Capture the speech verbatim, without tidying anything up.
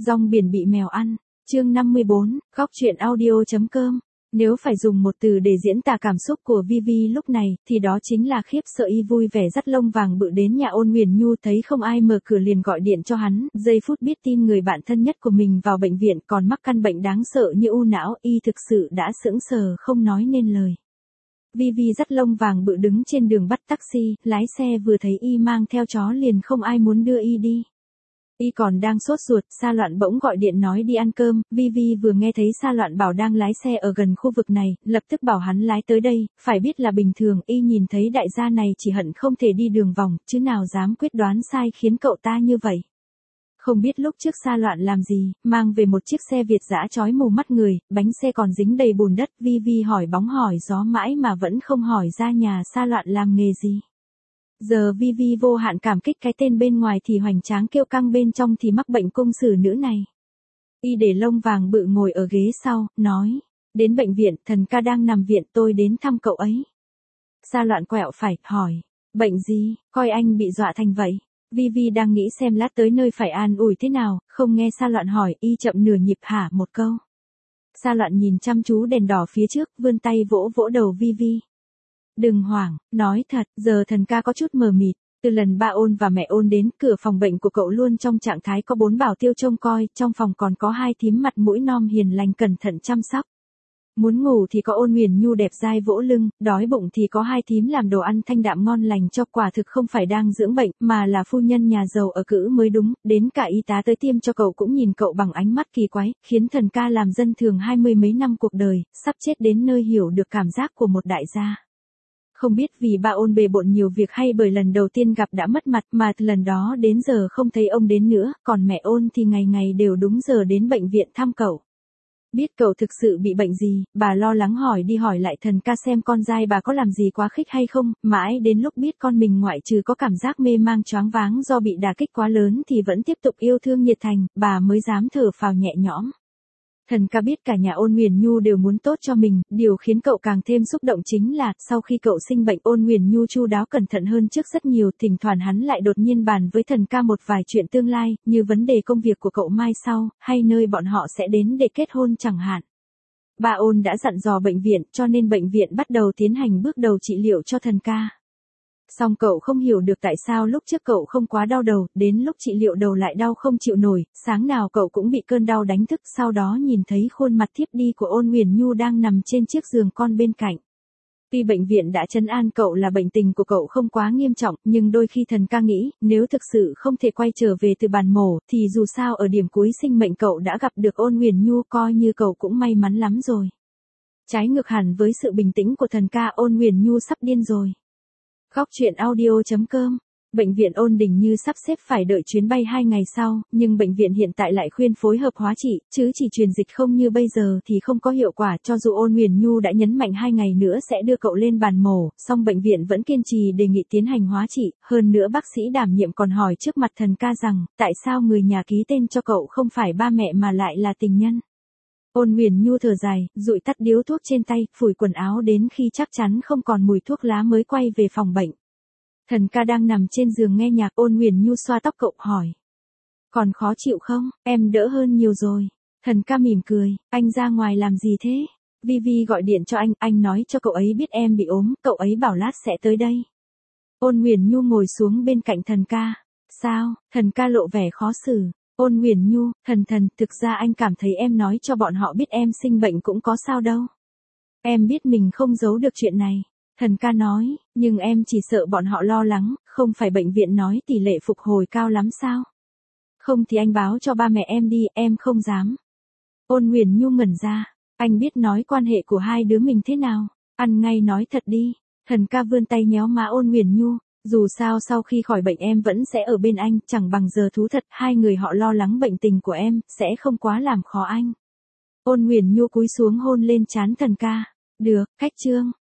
Rong biển bị mèo ăn. Chương năm mươi bốn, góc truyện audio.com. Nếu phải dùng một từ để diễn tả cảm xúc của Vivi lúc này, thì đó chính là khiếp sợ. Y vui vẻ dắt lông vàng bự đến nhà Ôn Huyền Nhu, thấy không ai mở cửa liền gọi điện cho hắn, giây phút biết tin người bạn thân nhất của mình vào bệnh viện còn mắc căn bệnh đáng sợ như u não, y thực sự đã sững sờ không nói nên lời. Vivi dắt lông vàng bự đứng trên đường bắt taxi, lái xe vừa thấy y mang theo chó liền không ai muốn đưa y đi. Y còn đang sốt ruột, Sa Loạn bỗng gọi điện nói đi ăn cơm. Vivi vừa nghe thấy Sa Loạn bảo đang lái xe ở gần khu vực này, lập tức bảo hắn lái tới đây. Phải biết là bình thường y nhìn thấy đại gia này chỉ hận không thể đi đường vòng, chứ nào dám quyết đoán sai khiến cậu ta như vậy. Không biết lúc trước Sa Loạn làm gì, mang về một chiếc xe Việt dã chói mù mắt người, bánh xe còn dính đầy bùn đất. Vivi hỏi bóng hỏi gió mãi mà vẫn không hỏi ra nhà Sa Loạn làm nghề gì. Giờ Vivi vô hạn cảm kích cái tên bên ngoài thì hoành tráng kiêu căng, bên trong thì mắc bệnh cung xử nữ này. Y để lông vàng bự ngồi ở ghế sau, nói, đến bệnh viện, thần ca đang nằm viện, tôi đến thăm cậu ấy. Sa Loạn quẹo phải, hỏi, bệnh gì, coi anh bị dọa thành vậy. Vivi đang nghĩ xem lát tới nơi phải an ủi thế nào, không nghe Sa Loạn hỏi, y chậm nửa nhịp hả một câu. Sa Loạn nhìn chăm chú đèn đỏ phía trước, vươn tay vỗ vỗ đầu Vivi. Đừng hoảng, nói thật, giờ thần ca có chút mờ mịt. Từ lần ba Ôn và mẹ Ôn đến, cửa phòng bệnh của cậu luôn trong trạng thái có bốn bảo tiêu trông coi, trong phòng còn có hai thím mặt mũi non hiền lành cẩn thận chăm sóc. Muốn ngủ thì có Ôn Huyền Nhu đẹp dai vỗ lưng, đói bụng thì có hai thím làm đồ ăn thanh đạm ngon lành cho, quả thực không phải đang dưỡng bệnh, mà là phu nhân nhà giàu ở cữ mới đúng. Đến cả y tá tới tiêm cho cậu cũng nhìn cậu bằng ánh mắt kỳ quái, khiến thần ca làm dân thường hai mươi mấy năm cuộc đời, sắp chết đến nơi hiểu được cảm giác của một đại gia. Không biết vì ba Ôn bề bộn nhiều việc hay bởi lần đầu tiên gặp đã mất mặt mà từ lần đó đến giờ không thấy ông đến nữa, còn mẹ Ôn thì ngày ngày đều đúng giờ đến bệnh viện thăm cậu. Biết cậu thực sự bị bệnh gì, bà lo lắng hỏi đi hỏi lại thần ca xem con dai bà có làm gì quá khích hay không, mãi đến lúc biết con mình ngoại trừ có cảm giác mê mang choáng váng do bị đả kích quá lớn thì vẫn tiếp tục yêu thương nhiệt thành, bà mới dám thở phào nhẹ nhõm. Thần ca biết cả nhà Ôn Huyền Nhu đều muốn tốt cho mình, điều khiến cậu càng thêm xúc động chính là, sau khi cậu sinh bệnh Ôn Huyền Nhu chu đáo cẩn thận hơn trước rất nhiều, thỉnh thoảng hắn lại đột nhiên bàn với thần ca một vài chuyện tương lai, như vấn đề công việc của cậu mai sau, hay nơi bọn họ sẽ đến để kết hôn chẳng hạn. Ba Ôn đã dặn dò bệnh viện, cho nên bệnh viện bắt đầu tiến hành bước đầu trị liệu cho thần ca. Song cậu không hiểu được tại sao lúc trước cậu không quá đau đầu, đến lúc trị liệu đầu lại đau không chịu nổi, sáng nào cậu cũng bị cơn đau đánh thức, sau đó nhìn thấy khuôn mặt thiếp đi của Ôn Huyền Nhu đang nằm trên chiếc giường con bên cạnh. Tuy bệnh viện đã trấn an cậu là bệnh tình của cậu không quá nghiêm trọng, nhưng đôi khi thần ca nghĩ, nếu thực sự không thể quay trở về từ bàn mổ, thì dù sao ở điểm cuối sinh mệnh cậu đã gặp được Ôn Huyền Nhu, coi như cậu cũng may mắn lắm rồi. Trái ngược hẳn với sự bình tĩnh của thần ca, Ôn Huyền Nhu sắp điên rồi. Góc truyện audio.com. Bệnh viện Ôn Đình Như sắp xếp phải đợi chuyến bay hai ngày sau, nhưng bệnh viện hiện tại lại khuyên phối hợp hóa trị, chứ chỉ truyền dịch không như bây giờ thì không có hiệu quả. Cho dù Ôn Huyền Nhu đã nhấn mạnh hai ngày nữa sẽ đưa cậu lên bàn mổ, song bệnh viện vẫn kiên trì đề nghị tiến hành hóa trị. Hơn nữa bác sĩ đảm nhiệm còn hỏi trước mặt thần ca rằng, tại sao người nhà ký tên cho cậu không phải ba mẹ mà lại là tình nhân. Ôn Huyền Nhu thở dài, dụi tắt điếu thuốc trên tay, phủi quần áo đến khi chắc chắn không còn mùi thuốc lá mới quay về phòng bệnh. Thần ca đang nằm trên giường nghe nhạc, Ôn Huyền Nhu xoa tóc cậu hỏi. Còn khó chịu không, em đỡ hơn nhiều rồi. Thần ca mỉm cười, anh ra ngoài làm gì thế? Vivi gọi điện cho anh, anh nói cho cậu ấy biết em bị ốm, cậu ấy bảo lát sẽ tới đây. Ôn Huyền Nhu ngồi xuống bên cạnh thần ca. Sao? Thần ca lộ vẻ khó xử. Ôn Huyền Nhu, thần thần, thực ra anh cảm thấy em nói cho bọn họ biết em sinh bệnh cũng có sao đâu. Em biết mình không giấu được chuyện này. Thần ca nói, nhưng em chỉ sợ bọn họ lo lắng, không phải bệnh viện nói tỷ lệ phục hồi cao lắm sao? Không thì anh báo cho ba mẹ em đi, em không dám. Ôn Huyền Nhu ngẩn ra, anh biết nói quan hệ của hai đứa mình thế nào, ăn ngay nói thật đi. Thần ca vươn tay nhéo má Ôn Huyền Nhu. Dù sao sau khi khỏi bệnh em vẫn sẽ ở bên anh, chẳng bằng giờ thú thật, hai người họ lo lắng bệnh tình của em, sẽ không quá làm khó anh. Ôn Huyền Nhu cúi xuống hôn lên trán thần ca. Được, cách chương.